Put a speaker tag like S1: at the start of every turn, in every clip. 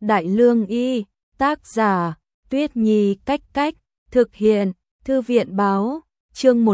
S1: Đại Lương Y, tác giả, Tuyết Nhi Cách Cách, thực hiện, Thư viện báo, chương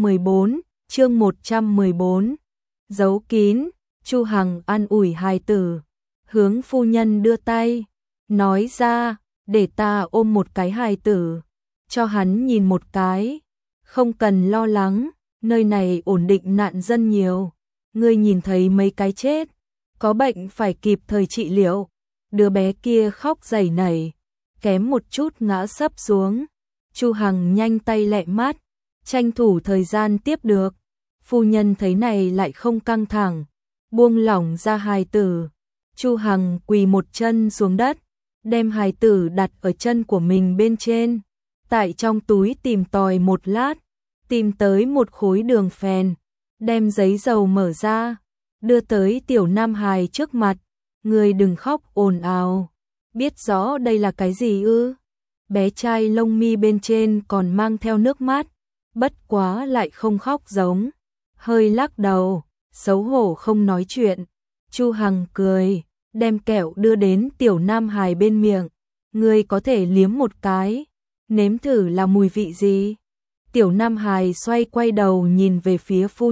S1: 114, giấu kín, Chu Hằng an ủi hài tử, hướng phu nhân đưa tay, nói ra, để ta ôm một cái hài tử, cho hắn nhìn một cái, không cần lo lắng, nơi này ổn định nạn dân nhiều, ngươi nhìn thấy mấy cái chết, có bệnh phải kịp thời trị liệu, đứa bé kia khóc dày nảy, kém một chút ngã sấp xuống, Chu Hằng nhanh tay lẹ mắt, tranh thủ thời gian tiếp được, phu nhân thấy này lại không căng thẳng, buông lỏng ra hài tử, Chu Hằng quỳ một chân xuống đất, đem hài tử đặt ở chân của mình bên trên, tại trong túi tìm tòi một lát, tìm tới một khối đường phèn, đem giấy dầu mở ra, đưa tới tiểu nam hài trước mặt, người đừng khóc ồn ào, biết rõ đây là cái gì ư? Bé trai lông mi bên trên còn mang theo nước mắt, bất quá lại không khóc giống, hơi lắc đầu, xấu hổ không nói chuyện. Chu Hằng cười, đem kẹo đưa đến tiểu nam hài bên miệng, ngươi có thể liếm một cái, nếm thử là mùi vị gì? Tiểu nam hài xoay quay đầu nhìn về phía phu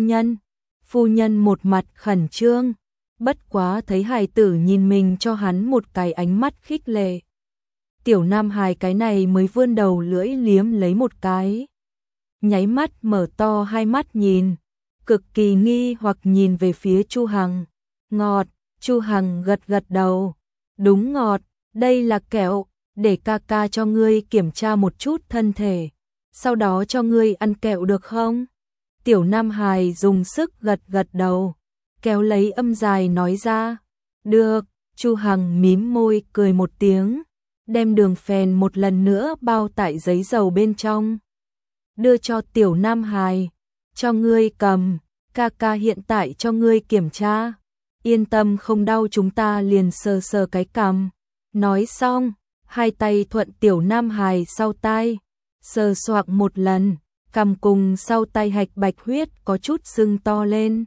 S1: nhân một mặt khẩn trương, bất quá thấy hài tử nhìn mình cho hắn một cái ánh mắt khích lệ. Tiểu nam hài cái này mới vươn đầu lưỡi liếm lấy một cái, nháy mắt mở to hai mắt nhìn, cực kỳ nghi hoặc nhìn về phía Chu Hằng. Ngọt, Chu Hằng gật gật đầu, đúng ngọt, đây là kẹo, để ca ca cho ngươi kiểm tra một chút thân thể, sau đó cho ngươi ăn kẹo được không? Tiểu nam hài dùng sức gật gật đầu, kéo lấy âm dài nói ra, được. Chu Hằng mím môi cười một tiếng, đem đường phèn một lần nữa bao tại giấy dầu bên trong, đưa cho tiểu nam hài, cho ngươi cầm, ca ca hiện tại cho ngươi kiểm tra, yên tâm không đau chúng ta liền sờ sờ cái cằm. Nói xong, hai tay thuận tiểu nam hài sau tai, sờ soạng một lần, cằm cùng sau tay hạch bạch huyết có chút sưng to lên.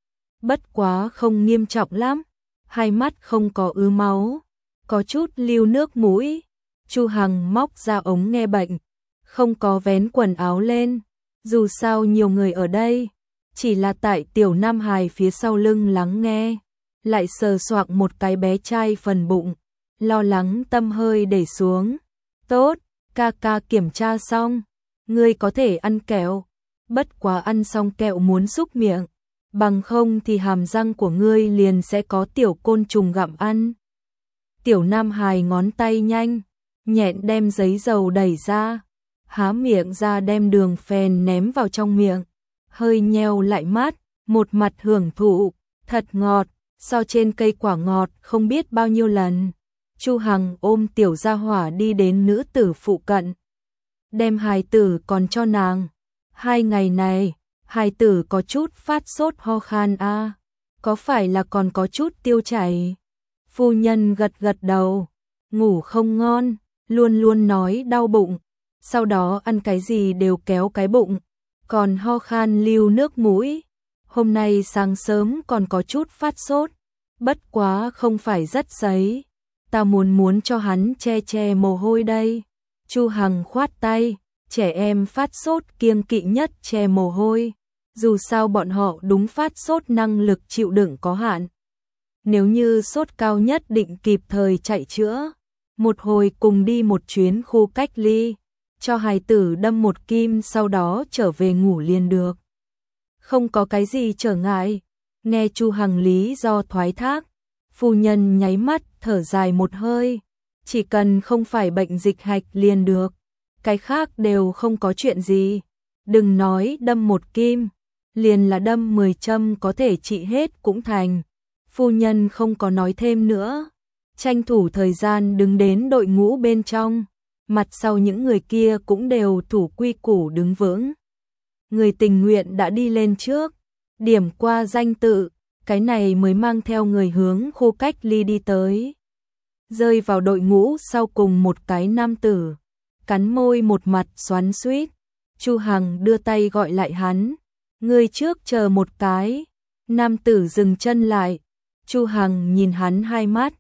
S1: Bất quá không nghiêm trọng lắm, hai mắt không có ứ máu, có chút lưu nước mũi. Chu Hằng móc ra ống nghe bệnh, không có vén quần áo lên, dù sao nhiều người ở đây, chỉ là tại tiểu nam hài phía sau lưng lắng nghe, lại sờ soạng một cái bé trai phần bụng, lo lắng tâm hơi để xuống. Tốt, ca ca kiểm tra xong, ngươi có thể ăn kẹo, bất quá ăn xong kẹo muốn xúc miệng, bằng không thì hàm răng của ngươi liền sẽ có tiểu côn trùng gặm ăn. Tiểu nam hài ngón tay nhanh, nhẹn đem giấy dầu đẩy ra, há miệng ra đem đường phèn ném vào trong miệng, hơi nheo lại mắt, một mặt hưởng thụ, thật ngọt, so trên cây quả ngọt không biết bao nhiêu lần. Chu Hằng ôm tiểu gia hỏa đi đến nữ tử phụ cận, đem hài tử còn cho nàng. 2 ngày này, hài tử có chút phát sốt ho khan a, có phải là còn có chút tiêu chảy? Phu nhân gật gật đầu, ngủ không ngon, luôn luôn nói đau bụng, sau đó ăn cái gì đều kéo cái bụng, còn ho khan lưu nước mũi. Hôm nay sáng sớm còn có chút phát sốt, bất quá không phải rất sấy, ta muốn cho hắn che mồ hôi đây. Chu Hằng khoát tay, trẻ em phát sốt kiêng kỵ nhất che mồ hôi, dù sao bọn họ đúng phát sốt năng lực chịu đựng có hạn. Nếu như sốt cao nhất định kịp thời chạy chữa, một hồi cùng đi một chuyến khu cách ly, cho hài tử đâm một kim sau đó trở về ngủ liền được. Không có cái gì trở ngại. Nghe Chu Hằng lý do thoái thác, phu nhân nháy mắt thở dài một hơi, chỉ cần không phải bệnh dịch hạch liền được, cái khác đều không có chuyện gì. Đừng nói đâm một kim, liền là đâm 10 châm có thể trị hết cũng thành. Phu nhân không có nói thêm nữa, tranh thủ thời gian đứng đến đội ngũ bên trong, mặt sau những người kia cũng đều thủ quy củ đứng vững. Người tình nguyện đã đi lên trước, điểm qua danh tự, cái này mới mang theo người hướng khu cách ly đi tới. Rơi vào đội ngũ sau cùng một cái nam tử, cắn môi một mặt xoắn xuýt. Chu Hằng đưa tay gọi lại hắn, ngươi trước chờ một cái. Nam tử dừng chân lại, Chu Hằng nhìn hắn hai mắt,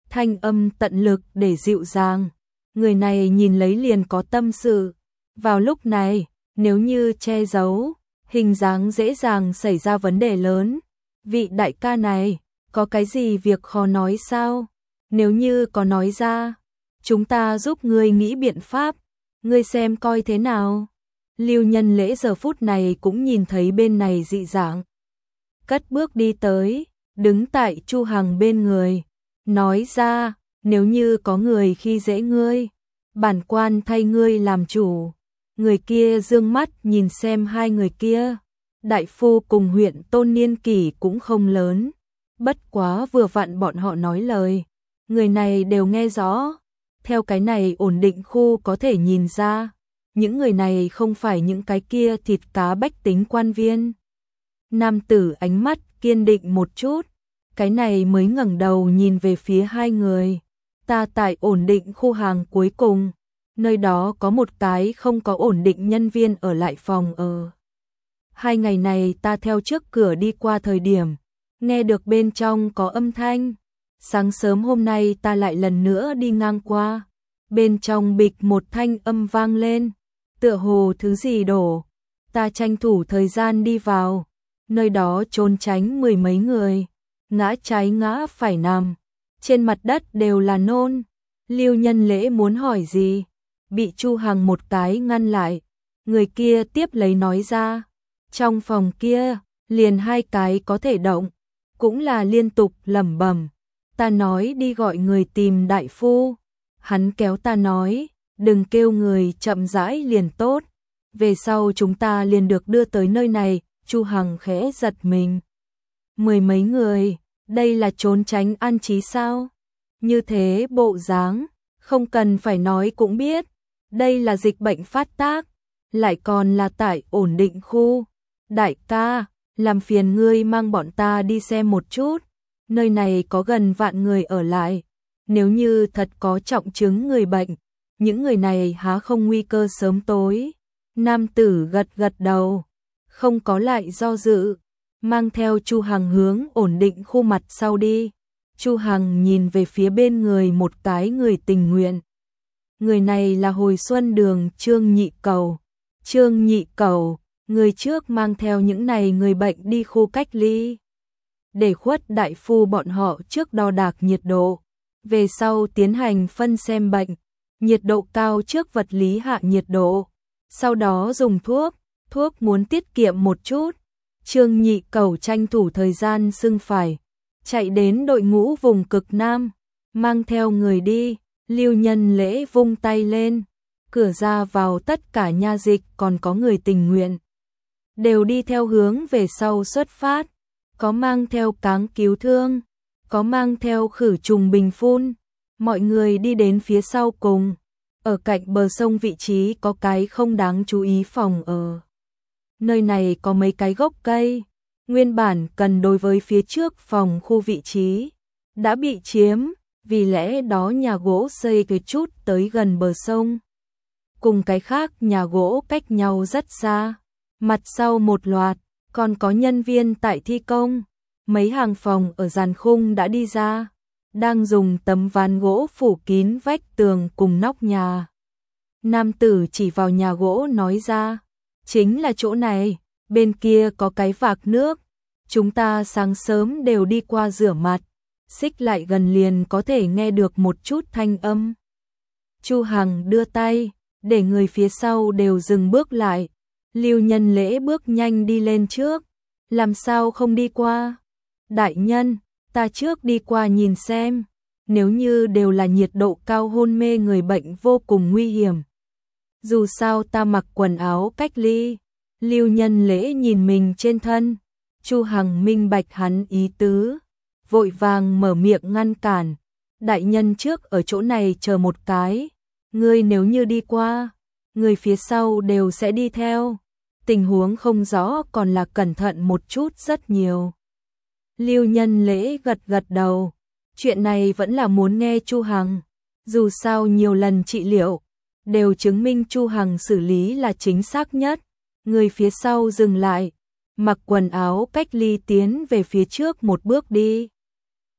S1: thanh âm tận lực để dịu dàng. Người này nhìn lấy liền có tâm sự. Vào lúc này, nếu như che giấu, hình dáng dễ dàng xảy ra vấn đề lớn. Vị đại ca này, có cái gì việc khó nói sao? Nếu như có nói ra, chúng ta giúp ngươi nghĩ biện pháp, ngươi xem coi thế nào. Lưu Nhân Lễ giờ phút này cũng nhìn thấy bên này dị dạng. Cất bước đi tới, đứng tại Chu Hằng bên người, nói ra, nếu như có người khi dễ ngươi, bản quan thay ngươi làm chủ. Người kia dương mắt nhìn xem hai người kia. Đại phu cùng huyện Tôn niên kỷ cũng không lớn, bất quá vừa vặn bọn họ nói lời, người này đều nghe rõ. Theo cái này ổn định khu có thể nhìn ra, những người này không phải những cái kia thịt cá bách tính quan viên. Nam tử ánh mắt kiên định một chút, cái này mới ngẩng đầu nhìn về phía hai người. Ta tại ổn định khu hàng cuối cùng, nơi đó có một cái không có ổn định nhân viên ở lại phòng ở. 2 ngày này ta theo trước cửa đi qua thời điểm, nghe được bên trong có âm thanh. Sáng sớm hôm nay ta lại lần nữa đi ngang qua, bên trong bịch một thanh âm vang lên, tựa hồ thứ gì đổ. Ta tranh thủ thời gian đi vào, nơi đó trốn tránh 10 mấy người, ngã trái ngã phải nằm, trên mặt đất đều là nôn. Lưu Nhân Lễ muốn hỏi gì, bị Chu Hằng một cái ngăn lại. Người kia tiếp lấy nói ra, trong phòng kia, liền 2 cái có thể động, cũng là liên tục lẩm bẩm. Ta nói đi gọi người tìm đại phu. Hắn kéo ta nói, đừng kêu người, chậm rãi liền tốt. Về sau chúng ta liền được đưa tới nơi này. Chu Hằng khẽ giật mình. 10 mấy người, đây là trốn tránh an trí sao? Như thế bộ dáng, không cần phải nói cũng biết. Đây là dịch bệnh phát tác, lại còn là tại ổn định khu. Đại ca, làm phiền ngươi mang bọn ta đi xem một chút. Nơi này có gần vạn người ở lại. Nếu như thật có trọng chứng người bệnh, những người này há không nguy cơ sớm tối. Nam tử gật gật đầu, không có lại do dự, mang theo Chu Hằng hướng ổn định khu mặt sau đi. Chu Hằng nhìn về phía bên người một cái người tình nguyện. Người này là hồi xuân đường Trương Nhị Cầu. Trương Nhị Cầu, người trước mang theo những này người bệnh đi khu cách ly. Để khuất đại phu bọn họ trước đo đạc nhiệt độ, về sau tiến hành phân xem bệnh, nhiệt độ cao trước vật lý hạ nhiệt độ, sau đó dùng thuốc muốn tiết kiệm một chút. Trương Nhị Cầu tranh thủ thời gian sưng phải, chạy đến đội ngũ vùng cực Nam, mang theo người đi. Lưu Nhân Lễ vung tay lên, cửa ra vào tất cả nha dịch còn có người tình nguyện, đều đi theo hướng về sau xuất phát, có mang theo cáng cứu thương, có mang theo khử trùng bình phun. Mọi người đi đến phía sau cùng, ở cạnh bờ sông vị trí có cái không đáng chú ý phòng ở. Nơi này có mấy cái gốc cây, nguyên bản cần đối với phía trước phòng khu vị trí, đã bị chiếm, vì lẽ đó nhà gỗ xây cái chút tới gần bờ sông. Cùng cái khác nhà gỗ cách nhau rất xa, mặt sau một loạt, còn có nhân viên tại thi công. Mấy hàng phòng ở giàn khung đã đi ra, đang dùng tấm ván gỗ phủ kín vách tường cùng nóc nhà. Nam tử chỉ vào nhà gỗ nói ra, chính là chỗ này, bên kia có cái vạc nước, chúng ta sáng sớm đều đi qua rửa mặt, xích lại gần liền có thể nghe được một chút thanh âm. Chu Hằng đưa tay, để người phía sau đều dừng bước lại. Lưu Nhân Lễ bước nhanh đi lên trước, làm sao không đi qua? Đại nhân, ta trước đi qua nhìn xem, nếu như đều là nhiệt độ cao hôn mê người bệnh vô cùng nguy hiểm. Dù sao ta mặc quần áo cách ly. Lưu Nhân Lễ nhìn mình trên thân, Chu Hằng minh bạch hắn ý tứ, vội vàng mở miệng ngăn cản. Đại nhân trước ở chỗ này chờ một cái, ngươi nếu như đi qua, người phía sau đều sẽ đi theo. Tình huống không rõ còn là cẩn thận một chút rất nhiều. Lưu Nhân Lễ gật gật đầu, chuyện này vẫn là muốn nghe Chu Hằng. Dù sao nhiều lần trị liệu, đều chứng minh Chu Hằng xử lý là chính xác nhất. Người phía sau dừng lại, mặc quần áo cách ly tiến về phía trước một bước đi.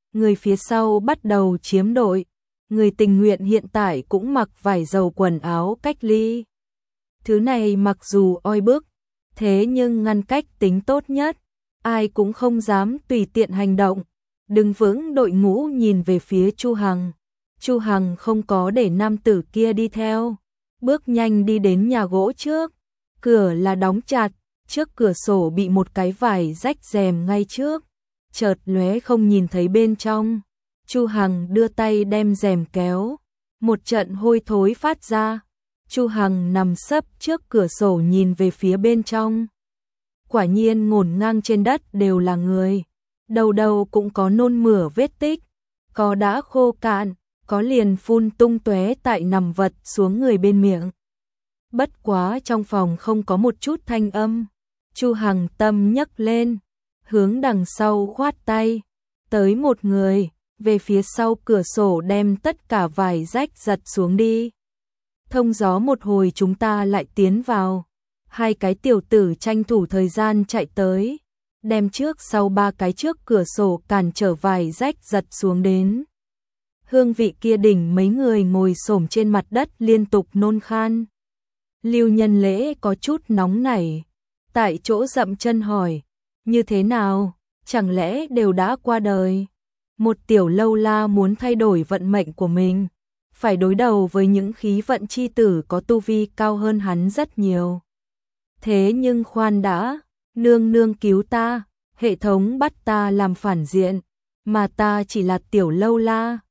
S1: người phía sau bắt đầu chiếm đội. Người tình nguyện hiện tại cũng mặc vải dầu quần áo cách ly. Thứ này mặc dù oi bức, thế nhưng ngăn cách tính tốt nhất, ai cũng không dám tùy tiện hành động. Đứng vững đội ngũ nhìn về phía Chu Hằng. Chu Hằng không có để nam tử kia đi theo, bước nhanh đi đến nhà gỗ trước. Cửa là đóng chặt, trước cửa sổ bị một cái vải rách rèm ngay trước, chợt lóe không nhìn thấy bên trong. Chu Hằng đưa tay đem rèm kéo, một trận hôi thối phát ra. Chu Hằng nằm sấp trước cửa sổ nhìn về phía bên trong. Quả nhiên ngổn ngang trên đất đều là người, đầu đầu cũng có nôn mửa vết tích, có đã khô cạn, có liền phun tung tóe tại nằm vật xuống người bên miệng. Bất quá trong phòng không có một chút thanh âm. Chu Hằng tâm nhấc lên, hướng đằng sau khoát tay, tới một người, về phía sau cửa sổ đem tất cả vải rách giật xuống đi. Thông gió một hồi chúng ta lại tiến vào. Hai cái tiểu tử tranh thủ thời gian chạy tới, đem trước sau ba cái trước cửa sổ cản trở vải rách giật xuống đến. Hương vị kia đỉnh mấy người ngồi xổm trên mặt đất liên tục nôn khan. Lưu Nhân Lễ có chút nóng nảy, tại chỗ dậm chân hỏi, như thế nào, chẳng lẽ đều đã qua đời? Một tiểu lâu la muốn thay đổi vận mệnh của mình, phải đối đầu với những khí vận chi tử có tu vi cao hơn hắn rất nhiều. Thế nhưng khoan đã, nương nương cứu ta, hệ thống bắt ta làm phản diện, mà ta chỉ là tiểu lâu la,